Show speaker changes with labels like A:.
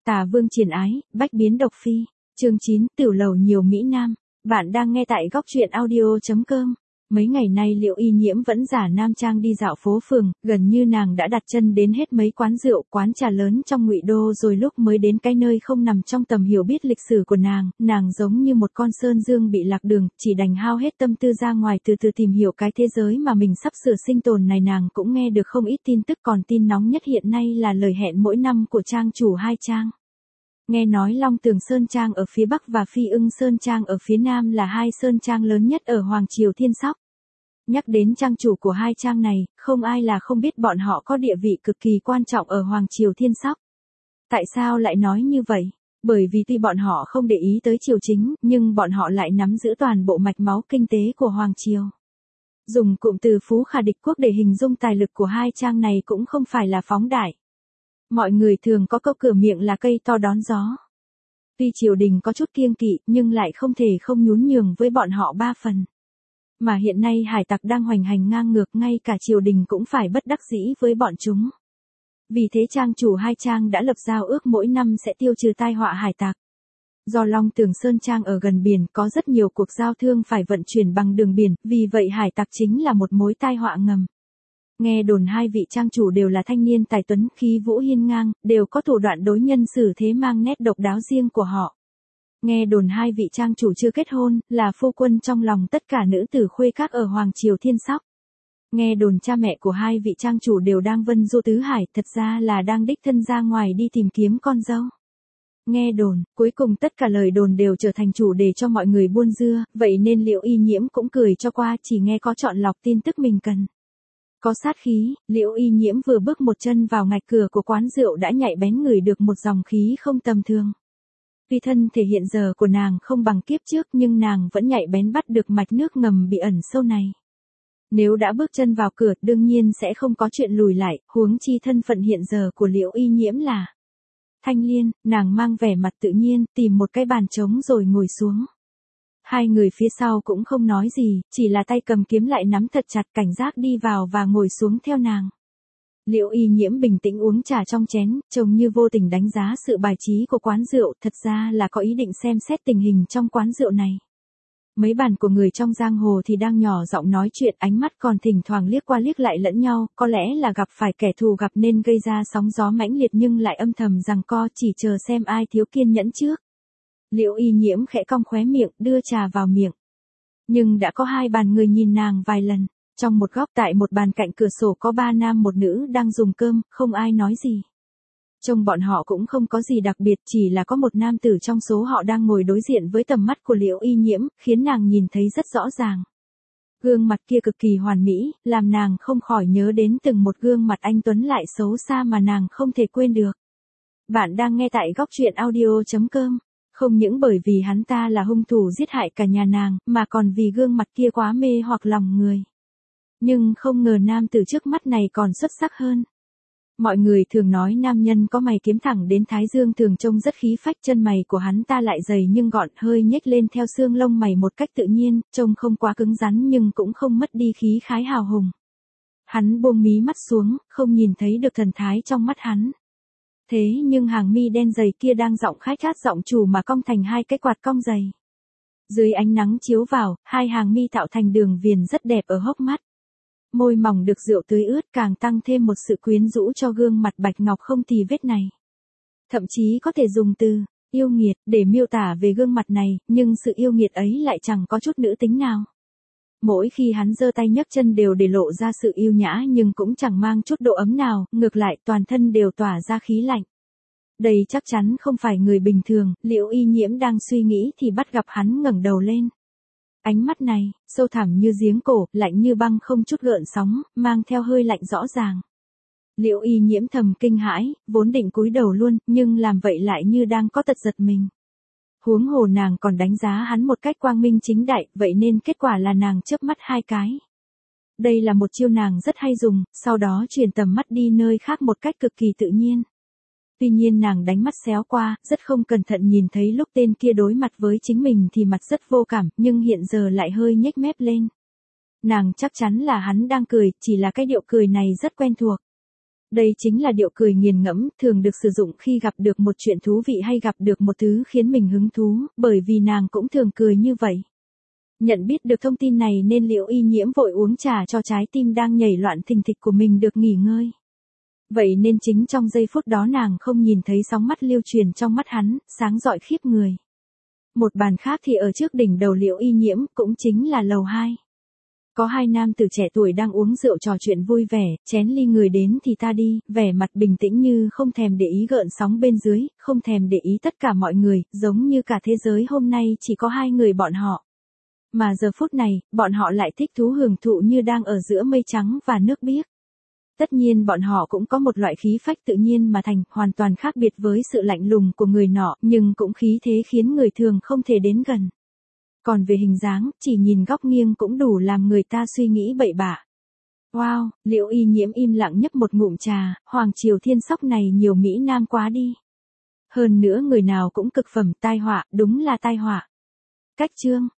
A: Tà Vương triển ái, bách biến độc phi. Chương 9, tiểu lầu nhiều Mỹ Nam. Bạn đang nghe tại góc truyện audio.com. Mấy ngày nay Liễu Y Nhiễm vẫn giả nam trang đi dạo phố phường, gần như nàng đã đặt chân đến hết mấy quán rượu, quán trà lớn trong Ngụy Đô rồi lúc mới đến cái nơi không nằm trong tầm hiểu biết lịch sử của nàng giống như một con sơn dương bị lạc đường, chỉ đành hao hết tâm tư ra ngoài từ từ tìm hiểu cái thế giới mà mình sắp sửa sinh tồn này. Nàng cũng nghe được không ít tin tức, còn tin nóng nhất hiện nay là lời hẹn mỗi năm của trang chủ hai trang. Nghe nói Long Tường Sơn Trang ở phía Bắc và Phi Ưng Sơn Trang ở phía Nam là hai sơn trang lớn nhất ở Hoàng Triều Thiên Sóc. Nhắc đến trang chủ của hai trang này, không ai là không biết bọn họ có địa vị cực kỳ quan trọng ở Hoàng Triều Thiên Sóc. Tại sao lại nói như vậy? Bởi vì tuy bọn họ không để ý tới triều chính, nhưng bọn họ lại nắm giữ toàn bộ mạch máu kinh tế của Hoàng Triều. Dùng cụm từ phú khả địch quốc để hình dung tài lực của hai trang này cũng không phải là phóng đại. Mọi người thường có câu cửa miệng là cây to đón gió. Tuy triều đình có chút kiêng kỵ nhưng lại không thể không nhún nhường với bọn họ ba phần. Mà hiện nay hải tặc đang hoành hành ngang ngược, ngay cả triều đình cũng phải bất đắc dĩ với bọn chúng. Vì thế trang chủ hai trang đã lập giao ước mỗi năm sẽ tiêu trừ tai họa hải tặc. Do Long Tường Sơn Trang ở gần biển, có rất nhiều cuộc giao thương phải vận chuyển bằng đường biển, vì vậy hải tặc chính là một mối tai họa ngầm. Nghe đồn hai vị trang chủ đều là thanh niên tài tuấn, khí vũ hiên ngang, đều có thủ đoạn đối nhân xử thế mang nét độc đáo riêng của họ. Nghe đồn hai vị trang chủ chưa kết hôn, là phu quân trong lòng tất cả nữ tử khuê các ở Hoàng Triều Thiên Sóc. Nghe đồn cha mẹ của hai vị trang chủ đều đang vân du tứ hải, thật ra là đang đích thân ra ngoài đi tìm kiếm con dâu. Nghe đồn, cuối cùng tất cả lời đồn đều trở thành chủ đề cho mọi người buôn dưa, vậy nên Liễu Y Nhiễm cũng cười cho qua, chỉ nghe có chọn lọc tin tức mình cần. Có sát khí, Liễu Y Nhiễm vừa bước một chân vào ngạch cửa của quán rượu đã nhạy bén ngửi được một dòng khí không tầm thường. Tuy thân thể hiện giờ của nàng không bằng kiếp trước nhưng nàng vẫn nhạy bén bắt được mạch nước ngầm bị ẩn sâu này. Nếu đã bước chân vào cửa đương nhiên sẽ không có chuyện lùi lại, huống chi thân phận hiện giờ của Liễu Y Nhiễm là Thanh Liên. Nàng mang vẻ mặt tự nhiên, tìm một cái bàn trống rồi ngồi xuống. Hai người phía sau cũng không nói gì, chỉ là tay cầm kiếm lại nắm thật chặt, cảnh giác đi vào và ngồi xuống theo nàng. Liễu Y Nhiễm bình tĩnh uống trà trong chén, trông như vô tình đánh giá sự bài trí của quán rượu, thật ra là có ý định xem xét tình hình trong quán rượu này. Mấy bàn của người trong giang hồ thì đang nhỏ giọng nói chuyện, ánh mắt còn thỉnh thoảng liếc qua liếc lại lẫn nhau, có lẽ là gặp phải kẻ thù gặp nên gây ra sóng gió mãnh liệt nhưng lại âm thầm giằng co, chỉ chờ xem ai thiếu kiên nhẫn trước. Liễu Y Nhiễm khẽ cong khóe miệng, đưa trà vào miệng. Nhưng đã có hai bàn người nhìn nàng vài lần. Trong một góc tại một bàn cạnh cửa sổ có ba nam một nữ đang dùng cơm, không ai nói gì. Trông bọn họ cũng không có gì đặc biệt, chỉ là có một nam tử trong số họ đang ngồi đối diện với tầm mắt của Liễu Y Nhiễm, khiến nàng nhìn thấy rất rõ ràng. Gương mặt kia cực kỳ hoàn mỹ, làm nàng không khỏi nhớ đến từng một gương mặt anh tuấn lại xấu xa mà nàng không thể quên được. Bạn đang nghe tại góc truyện audio.com. Không những bởi vì hắn ta là hung thủ giết hại cả nhà nàng, mà còn vì gương mặt kia quá mê hoặc lòng người. Nhưng không ngờ nam tử trước mắt này còn xuất sắc hơn. Mọi người thường nói nam nhân có mày kiếm thẳng đến thái dương thường trông rất khí phách, chân mày của hắn ta lại dày nhưng gọn, hơi nhếch lên theo xương lông mày một cách tự nhiên, trông không quá cứng rắn nhưng cũng không mất đi khí khái hào hùng. Hắn buông mí mắt xuống, không nhìn thấy được thần thái trong mắt hắn. Thế nhưng hàng mi đen dày kia đang giọng khách hát giọng chủ mà cong thành hai cái quạt cong dày. Dưới ánh nắng chiếu vào, hai hàng mi tạo thành đường viền rất đẹp ở hốc mắt. Môi mỏng được rượu tưới ướt càng tăng thêm một sự quyến rũ cho gương mặt bạch ngọc không tì vết này. Thậm chí có thể dùng từ yêu nghiệt để miêu tả về gương mặt này, nhưng sự yêu nghiệt ấy lại chẳng có chút nữ tính nào. Mỗi khi hắn giơ tay nhấc chân đều để lộ ra sự yêu nhã nhưng cũng chẳng mang chút độ ấm nào, ngược lại toàn thân đều tỏa ra khí lạnh. Đây chắc chắn không phải người bình thường. Liễu Y Nhiễm đang suy nghĩ thì bắt gặp hắn ngẩng đầu lên. Ánh mắt này, sâu thẳm như giếng cổ, lạnh như băng không chút gợn sóng, mang theo hơi lạnh rõ ràng. Liễu Y Nhiễm thầm kinh hãi, vốn định cúi đầu luôn, nhưng làm vậy lại như đang có tật giật mình. Huống hồ nàng còn đánh giá hắn một cách quang minh chính đại, vậy nên kết quả là nàng chớp mắt hai cái. Đây là một chiêu nàng rất hay dùng, sau đó chuyển tầm mắt đi nơi khác một cách cực kỳ tự nhiên. Tuy nhiên nàng đánh mắt xéo qua, rất không cẩn thận nhìn thấy lúc tên kia đối mặt với chính mình thì mặt rất vô cảm, nhưng hiện giờ lại hơi nhếch mép lên. Nàng chắc chắn là hắn đang cười, chỉ là cái điệu cười này rất quen thuộc. Đây chính là điệu cười nghiền ngẫm, thường được sử dụng khi gặp được một chuyện thú vị hay gặp được một thứ khiến mình hứng thú, bởi vì nàng cũng thường cười như vậy. Nhận biết được thông tin này nên Liễu Y Nhiễm vội uống trà cho trái tim đang nhảy loạn thình thịch của mình được nghỉ ngơi. Vậy nên chính trong giây phút đó nàng không nhìn thấy sóng mắt lưu truyền trong mắt hắn, sáng rọi khiếp người. Một bàn khác thì ở trước đỉnh đầu Liễu Y Nhiễm, cũng chính là lầu 2. Có hai nam tử trẻ tuổi đang uống rượu trò chuyện vui vẻ, chén ly người đến thì ta đi, vẻ mặt bình tĩnh như không thèm để ý gợn sóng bên dưới, không thèm để ý tất cả mọi người, giống như cả thế giới hôm nay chỉ có hai người bọn họ. Mà giờ phút này, bọn họ lại thích thú hưởng thụ như đang ở giữa mây trắng và nước biếc. Tất nhiên bọn họ cũng có một loại khí phách tự nhiên mà thành, hoàn toàn khác biệt với sự lạnh lùng của người nọ, nhưng cũng khí thế khiến người thường không thể đến gần. Còn về hình dáng, chỉ nhìn góc nghiêng cũng đủ làm người ta suy nghĩ bậy bạ. Wow, Liễu Y Nhiễm im lặng nhấp một ngụm trà, Hoàng Triều Thiên Sóc này nhiều mỹ nam quá đi. Hơn nữa người nào cũng cực phẩm, tai họa, đúng là tai họa. Cách chương